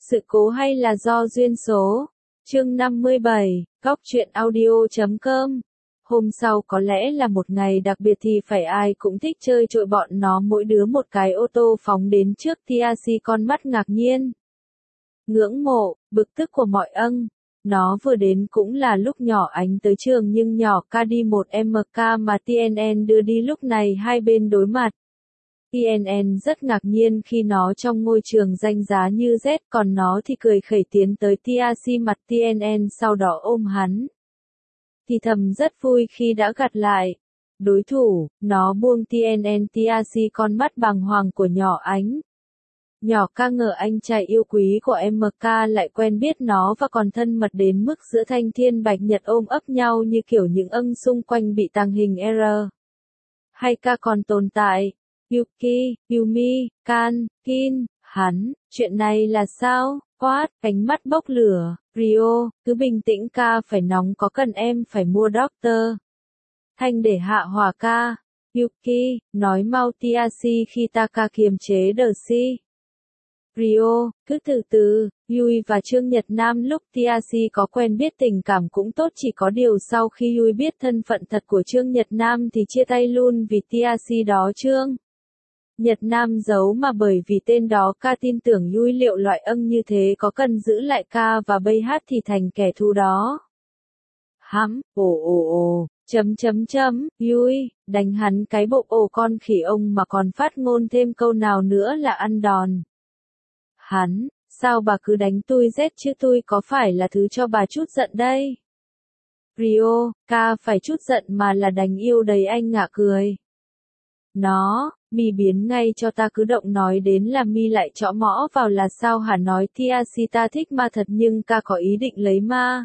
Sự cố hay là do duyên số? Chương 57, Góc truyện audio.com. Hôm sau có lẽ là một ngày đặc biệt thì phải ai cũng thích chơi trội bọn nó mỗi đứa một cái ô tô phóng đến trước TRC con mắt ngạc nhiên. Ngưỡng mộ, bực tức của mọi âng. Nó vừa đến cũng là lúc nhỏ Ánh tới trường nhưng nhỏ ca đi một MK mà TNN đưa đi lúc này hai bên đối mặt. TNN rất ngạc nhiên khi nó trong ngôi trường danh giá như Z còn nó thì cười khẩy tiến tới TRC mặt TNN sau đó ôm hắn. Thì thầm rất vui khi đã gặt lại. Đối thủ, nó buông TNN TRC con mắt bàng hoàng của nhỏ Ánh. Nhỏ ca ngờ anh trai yêu quý của MK lại quen biết nó và còn thân mật đến mức giữa thanh thiên bạch nhật ôm ấp nhau như kiểu những âng xung quanh bị tàng hình R. Hay ca còn tồn tại. Yuki, Yumi, Kan, Kin, hắn, chuyện này là sao? What, cánh mắt bốc lửa, Rio, cứ bình tĩnh ca phải nóng có cần em phải mua doctor. Thanh để hạ hỏa ca. Yuki, nói mau TRC khi ta ca kiềm chế đờ si. Rio, cứ từ từ, Yui và Trương Nhật Nam lúc TRC có quen biết tình cảm cũng tốt chỉ có điều sau khi Yui biết thân phận thật của Trương Nhật Nam thì chia tay luôn vì TRC đó Trương Nhật Nam giấu mà bởi vì tên đó ca tin tưởng Yui liệu loại âng như thế có cần giữ lại ca và bây hát thì thành kẻ thù đó. Yui, đánh hắn cái bộ con khỉ ông mà còn phát ngôn thêm câu nào nữa là ăn đòn. Hắn, sao bà cứ đánh tôi rét chứ tôi có phải là thứ cho bà chút giận đây? Rio, ca phải chút giận mà là đánh yêu đấy anh ngạ cười. Nó, mi biến ngay cho ta cứ động nói đến là mi lại chõ mõ vào là sao hả nói TRC ta thích ma thật nhưng ca có ý định lấy ma.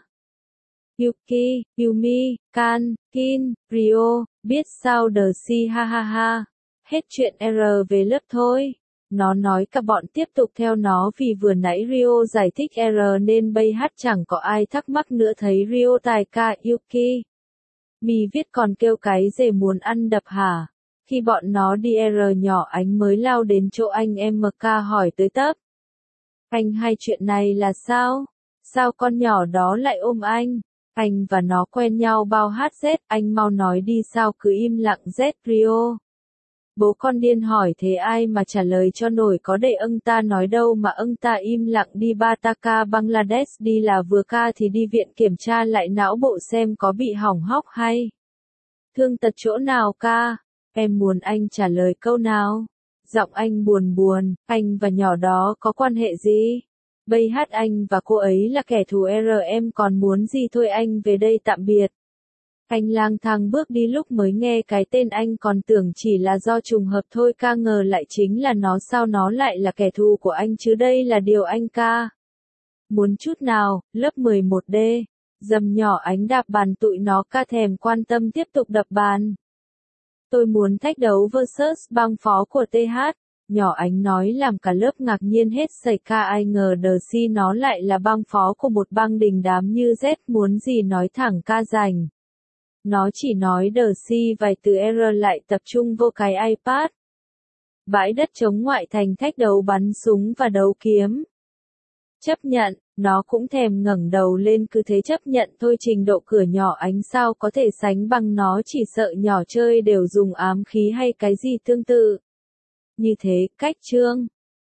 Yuki, Yumi, Kan, Kin, Rio, biết sao đờ si ha ha ha. Hết chuyện R về lớp thôi. Nó nói cả bọn tiếp tục theo nó vì vừa nãy Rio giải thích R nên bây hát chẳng có ai thắc mắc nữa thấy Rio tài ca Yuki. Mi viết còn kêu cái dề muốn ăn đập hả? Khi bọn nó đi R nhỏ Ánh mới lao đến chỗ anh MK hỏi tới tấp. Anh hay chuyện này là sao? Sao con nhỏ đó lại ôm anh? Anh và nó quen nhau bao hát Z, anh mau nói đi sao cứ im lặng Z Rio. Bố con điên hỏi thế ai mà trả lời cho nổi có để âng ta nói đâu mà âng ta im lặng đi ba ta ca Bangladesh đi là vừa ca thì đi viện kiểm tra lại não bộ xem có bị hỏng hóc hay. Thương tật chỗ nào ca? Em muốn anh trả lời câu nào? Giọng anh buồn buồn, anh và nhỏ đó có quan hệ gì? Bây hát anh và cô ấy là kẻ thù em còn muốn gì thôi anh về đây tạm biệt. Anh lang thang bước đi lúc mới nghe cái tên anh còn tưởng chỉ là do trùng hợp thôi ca ngờ lại chính là nó sao nó lại là kẻ thù của anh chứ đây là điều anh ca. Muốn chút nào, lớp 11D. Dầm nhỏ Ánh đạp bàn tụi nó ca thèm quan tâm tiếp tục đập bàn. Tôi muốn thách đấu versus bang phó của TH. Nhỏ Ánh nói làm cả lớp ngạc nhiên hết sẩy ca ai ngờ đờ si nó lại là bang phó của một bang đình đám như Z muốn gì nói thẳng ca rành. Nó chỉ nói đờ si vài từ R lại tập trung vô cái iPad. Bãi đất trống ngoại thành thách đấu bắn súng và đấu kiếm. Chấp nhận, nó cũng thèm ngẩng đầu lên cứ thế chấp nhận thôi trình độ cửa nhỏ Ánh sao có thể sánh bằng nó chỉ sợ nhỏ chơi đều dùng ám khí hay cái gì tương tự. Như thế, cách Trương